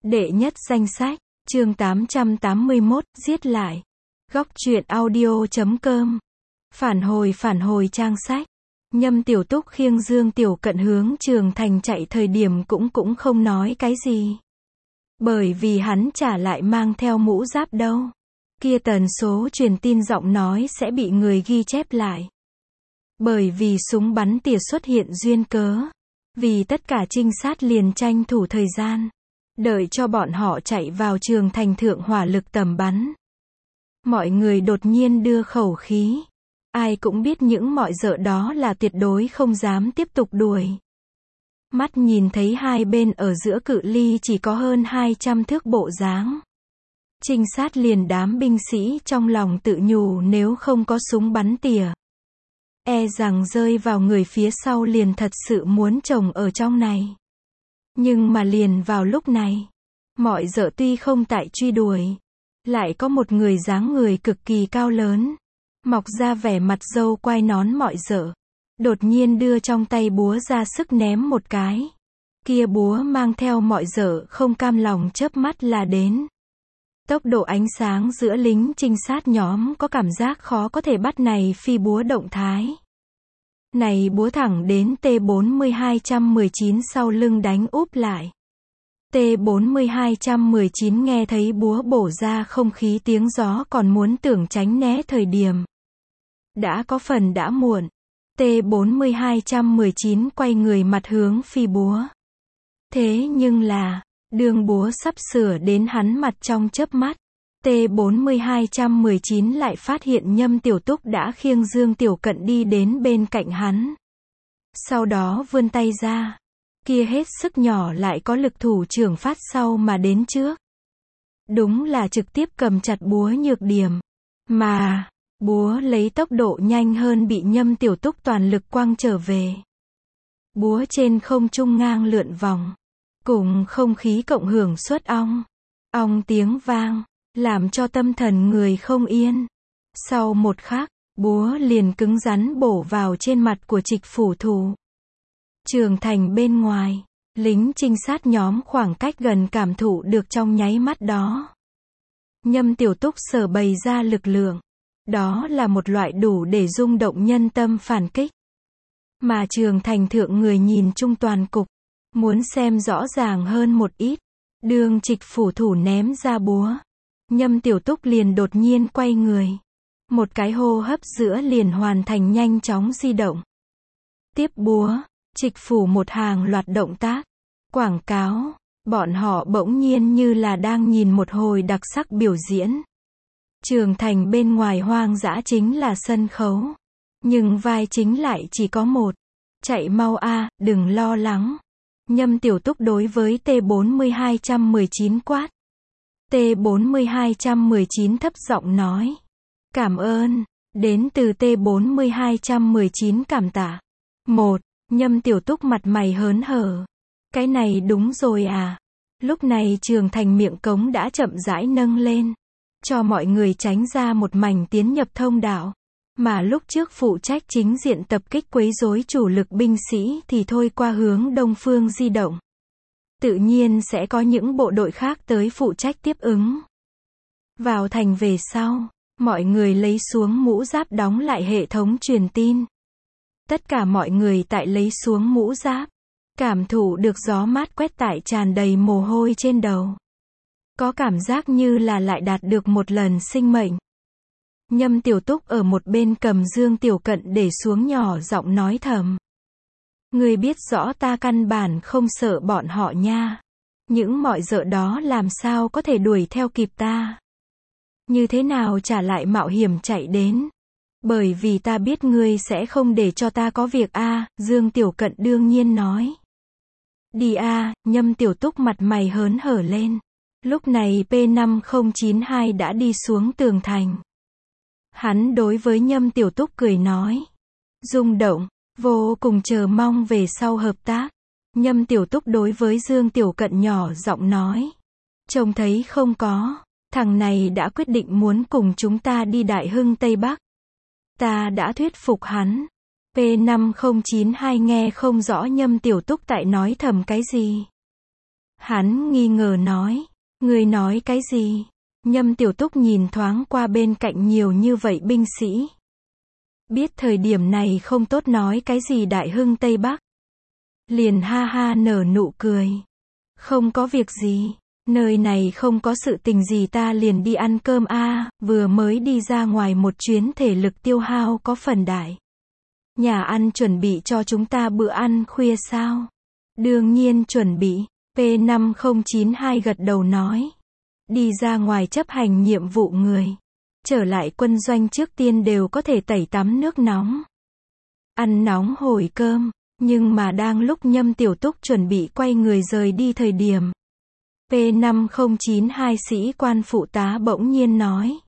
Đệ nhất danh sách, chương 881, giết lại. Góc truyện audio.com. Phản hồi trang sách. Nhâm Tiểu Túc khiêng Dương Tiểu Cận hướng Trường Thành chạy thời điểm cũng không nói cái gì. Bởi vì hắn chả lại mang theo mũ giáp đâu. Kia tần số truyền tin giọng nói sẽ bị người ghi chép lại. Bởi vì súng bắn tỉa xuất hiện duyên cớ. Vì tất cả trinh sát liền tranh thủ thời gian. Đợi cho bọn họ chạy vào Trường Thành thượng hỏa lực tầm bắn. Mọi người đột nhiên đưa khẩu khí. Ai cũng biết những mọi dợ đó là tuyệt đối không dám tiếp tục đuổi. Mắt nhìn thấy hai bên ở giữa cự ly chỉ có hơn 200 thước bộ dáng. Trinh sát liền đám binh sĩ trong lòng tự nhủ nếu không có súng bắn tỉa. E rằng rơi vào người phía sau liền thật sự muốn chồng ở trong này. Nhưng mà liền vào lúc này, mọi dợ tuy không tại truy đuổi, lại có một người dáng người cực kỳ cao lớn, mọc ra vẻ mặt râu quai nón mọi dợ, đột nhiên đưa trong tay búa ra sức ném một cái. Kia búa mang theo mọi dợ không cam lòng chớp mắt là đến. Tốc độ ánh sáng giữa lính trinh sát nhóm có cảm giác khó có thể bắt này phi búa động thái. Này búa thẳng đến T-40-219 sau lưng đánh úp lại. T-40-219 nghe thấy búa bổ ra không khí tiếng gió còn muốn tưởng tránh né thời điểm. Đã có phần đã muộn. T-40-219 quay người mặt hướng phi búa. Thế nhưng là, đường búa sắp sửa đến hắn mặt trong chớp mắt. T-40-219 lại phát hiện Nhâm Tiểu Túc đã khiêng Dương Tiểu Cận đi đến bên cạnh hắn. Sau đó vươn tay ra. Kia hết sức nhỏ lại có lực thủ trưởng phát sau mà đến trước. Đúng là trực tiếp cầm chặt búa nhược điểm. Mà, búa lấy tốc độ nhanh hơn bị Nhâm Tiểu Túc toàn lực quăng trở về. Búa trên không trung ngang lượn vòng. Cùng không khí cộng hưởng suất ong. Ong tiếng vang. Làm cho tâm thần người không yên. Sau một khắc, búa liền cứng rắn bổ vào trên mặt của trịch phủ thủ. Trường Thành bên ngoài, lính trinh sát nhóm khoảng cách gần cảm thụ được trong nháy mắt đó. Nhâm Tiểu Túc sở bày ra lực lượng. Đó là một loại đủ để rung động nhân tâm phản kích. Mà Trường Thành thượng người nhìn chung toàn cục. Muốn xem rõ ràng hơn một ít. Đường trịch phủ thủ ném ra búa. Nhâm Tiểu Túc liền đột nhiên quay người. Một cái hô hấp giữa liền hoàn thành nhanh chóng di động. Tiếp búa, trịch phủ một hàng loạt động tác. Quảng cáo, bọn họ bỗng nhiên như là đang nhìn một hồi đặc sắc biểu diễn. Trường Thành bên ngoài hoang dã chính là sân khấu. Nhưng vai chính lại chỉ có một. Chạy mau a, đừng lo lắng. Nhâm Tiểu Túc đối với T-40-219 quát. T-40-219 thấp giọng nói. Cảm ơn. Đến từ T-40-219 cảm tạ. 1. Nhâm Tiểu Túc mặt mày hớn hở. Cái này đúng rồi à. Lúc này Trường Thành miệng cống đã chậm rãi nâng lên. Cho mọi người tránh ra một mảnh tiến nhập thông đạo. Mà lúc trước phụ trách chính diện tập kích quấy rối chủ lực binh sĩ thì thôi qua hướng đông phương di động. Tự nhiên sẽ có những bộ đội khác tới phụ trách tiếp ứng. Vào thành về sau, mọi người lấy xuống mũ giáp đóng lại hệ thống truyền tin. Tất cả mọi người tại lấy xuống mũ giáp, cảm thụ được gió mát quét tại tràn đầy mồ hôi trên đầu. Có cảm giác như là lại đạt được một lần sinh mệnh. Nhâm Tiểu Túc ở một bên cầm Dương Tiểu Cận để xuống nhỏ giọng nói thầm. Người biết rõ ta căn bản không sợ bọn họ nha. Những mọi dợ đó làm sao có thể đuổi theo kịp ta. Như thế nào chả lại mạo hiểm chạy đến. Bởi vì ta biết ngươi sẽ không để cho ta có việc a. Dương Tiểu Cận đương nhiên nói. Đi a. Nhâm Tiểu Túc mặt mày hớn hở lên. Lúc này P5092 đã đi xuống tường thành. Hắn đối với Nhâm Tiểu Túc cười nói. Rung động. Vô cùng chờ mong về sau hợp tác. Nhâm Tiểu Túc đối với Dương Tiểu Cận nhỏ giọng nói. Trông thấy không có. Thằng này đã quyết định muốn cùng chúng ta đi Đại Hưng Tây Bắc. Ta đã thuyết phục hắn. P5092 nghe không rõ Nhâm Tiểu Túc tại nói thầm cái gì. Hắn nghi ngờ nói. Ngươi nói cái gì? Nhâm Tiểu Túc nhìn thoáng qua bên cạnh nhiều như vậy binh sĩ. Biết thời điểm này không tốt nói cái gì đại hưng Tây Bắc. Liền ha ha nở nụ cười. Không có việc gì. Nơi này không có sự tình gì ta liền đi ăn cơm a, vừa mới đi ra ngoài một chuyến thể lực tiêu hao có phần đại. Nhà ăn chuẩn bị cho chúng ta bữa ăn khuya sao? Đương nhiên chuẩn bị. P5092 gật đầu nói. Đi ra ngoài chấp hành nhiệm vụ người. Trở lại quân doanh trước tiên đều có thể tẩy tắm nước nóng. Ăn nóng hổi cơm. Nhưng mà đang lúc Nhâm Tiểu Túc chuẩn bị quay người rời đi thời điểm. P5092 sĩ quan phụ tá bỗng nhiên nói.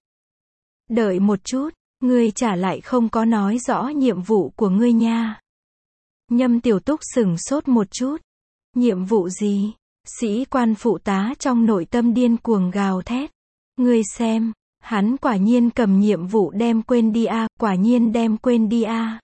Đợi một chút, ngươi trả lại không có nói rõ nhiệm vụ của ngươi nha. Nhâm Tiểu Túc sửng sốt một chút. Nhiệm vụ gì? Sĩ quan phụ tá trong nội tâm điên cuồng gào thét. Ngươi xem, hắn quả nhiên cầm nhiệm vụ đem quên đi a, quả nhiên đem quên đi a.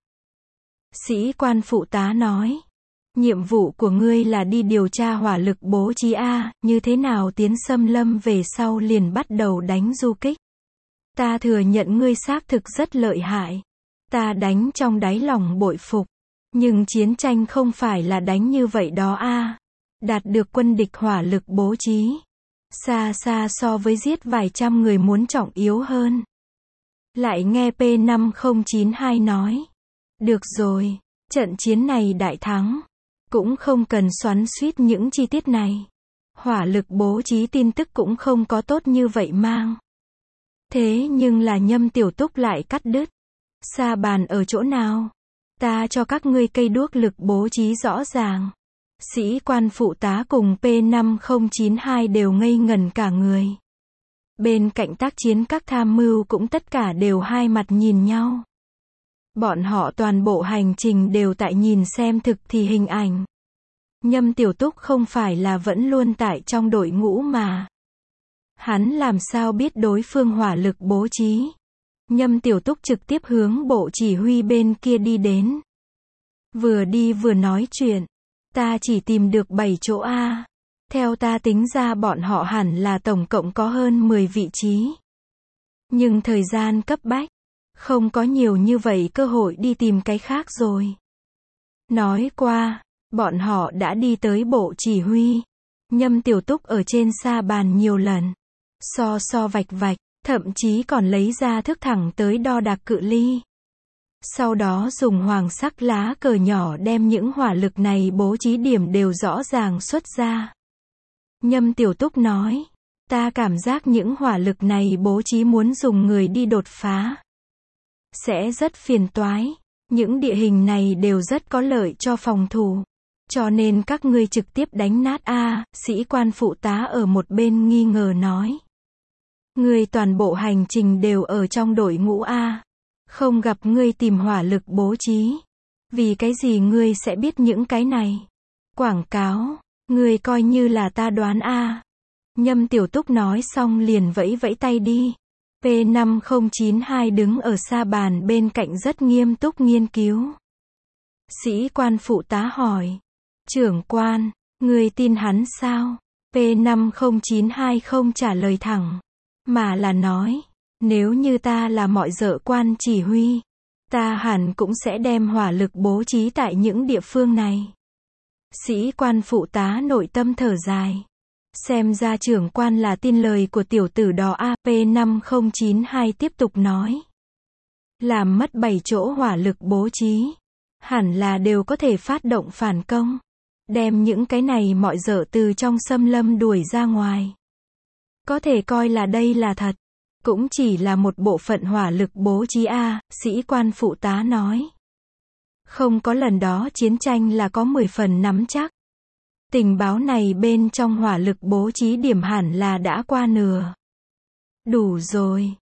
Sĩ quan phụ tá nói. Nhiệm vụ của ngươi là đi điều tra hỏa lực bố trí a, như thế nào tiến xâm lâm về sau liền bắt đầu đánh du kích. Ta thừa nhận ngươi xác thực rất lợi hại. Ta đánh trong đáy lòng bội phục. Nhưng chiến tranh không phải là đánh như vậy đó a. Đạt được quân địch hỏa lực bố trí. Xa xa so với giết vài trăm người muốn trọng yếu hơn. Lại nghe P5092 nói. Được rồi, trận chiến này đại thắng. Cũng không cần xoắn xuýt những chi tiết này. Hỏa lực bố trí tin tức cũng không có tốt như vậy mang. Thế nhưng là Nhâm Tiểu Túc lại cắt đứt. Sa bàn ở chỗ nào? Ta cho các ngươi cây đuốc lực bố trí rõ ràng. Sĩ quan phụ tá cùng P5092 đều ngây ngẩn cả người. Bên cạnh tác chiến các tham mưu cũng tất cả đều hai mặt nhìn nhau. Bọn họ toàn bộ hành trình đều tại nhìn xem thực thì hình ảnh. Nhâm Tiểu Túc không phải là vẫn luôn tại trong đội ngũ mà. Hắn làm sao biết đối phương hỏa lực bố trí. Nhâm Tiểu Túc trực tiếp hướng bộ chỉ huy bên kia đi đến. Vừa đi vừa nói chuyện. Ta chỉ tìm được 7 chỗ A. Theo ta tính ra bọn họ hẳn là tổng cộng có hơn 10 vị trí. Nhưng thời gian cấp bách. Không có nhiều như vậy cơ hội đi tìm cái khác rồi. Nói qua, bọn họ đã đi tới bộ chỉ huy. Nhâm Tiểu Túc ở trên sa bàn nhiều lần. So vạch vạch, thậm chí còn lấy ra thước thẳng tới đo đạc cự ly. Sau đó dùng hoàng sắc lá cờ nhỏ đem những hỏa lực này bố trí điểm đều rõ ràng xuất ra. Nhâm Tiểu Túc nói, ta cảm giác những hỏa lực này bố trí muốn dùng người đi đột phá. Sẽ rất phiền toái. Những địa hình này đều rất có lợi cho phòng thủ. Cho nên các ngươi trực tiếp đánh nát a, sĩ quan phụ tá ở một bên nghi ngờ nói. Ngươi toàn bộ hành trình đều ở trong đội ngũ a. Không gặp ngươi tìm hỏa lực bố trí. Vì cái gì ngươi sẽ biết những cái này? Quảng cáo, ngươi coi như là ta đoán a. Nhâm Tiểu Túc nói xong liền vẫy vẫy tay đi. P5092 đứng ở sa bàn bên cạnh rất nghiêm túc nghiên cứu. Sĩ quan phụ tá hỏi. Trưởng quan, người tin hắn sao? P5092 không trả lời thẳng. Mà là nói, nếu như ta là mọi dợ quan chỉ huy, ta hẳn cũng sẽ đem hỏa lực bố trí tại những địa phương này. Sĩ quan phụ tá nội tâm thở dài. Xem ra trưởng quan là tin lời của tiểu tử đó a. P5092 tiếp tục nói. Làm mất 7 chỗ hỏa lực bố trí. Hẳn là đều có thể phát động phản công. Đem những cái này mọi dở từ trong xâm lâm đuổi ra ngoài. Có thể coi là đây là thật. Cũng chỉ là một bộ phận hỏa lực bố trí a, sĩ quan phụ tá nói. Không có lần đó chiến tranh là có 10 phần nắm chắc. Tình báo này bên trong hỏa lực bố trí điểm hẳn là đã qua nửa. Đủ rồi,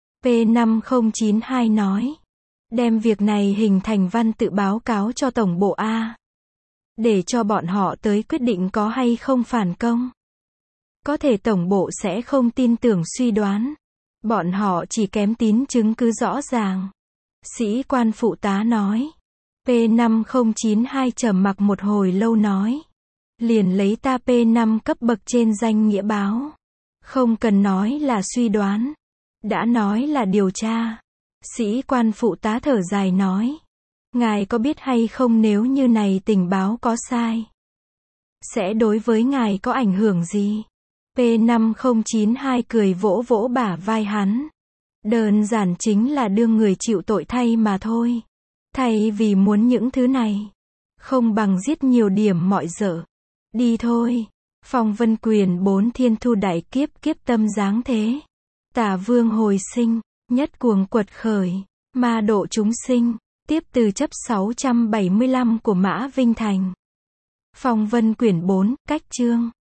P5092 nói. Đem việc này hình thành văn tự báo cáo cho tổng bộ A. Để cho bọn họ tới quyết định có hay không phản công. Có thể tổng bộ sẽ không tin tưởng suy đoán. Bọn họ chỉ kém tín chứng cứ rõ ràng. Sĩ quan phụ tá nói. P5092 trầm mặc một hồi lâu nói. Liền lấy ta P5 cấp bậc trên danh nghĩa báo. Không cần nói là suy đoán. Đã nói là điều tra. Sĩ quan phụ tá thở dài nói. Ngài có biết hay không nếu như này tình báo có sai? Sẽ đối với ngài có ảnh hưởng gì? P5092 cười vỗ vỗ bả vai hắn. Đơn giản chính là đưa người chịu tội thay mà thôi. Thay vì muốn những thứ này, không bằng giết nhiều điểm mọi dở. Đi thôi. Phong Vân Quyền 4 thiên thu đại kiếp kiếp tâm giáng thế. Tả vương hồi sinh, nhất cuồng quật khởi, ma độ chúng sinh, tiếp từ chấp 675 của Mã Vinh Thành. Phong Vân Quyển 4, cách chương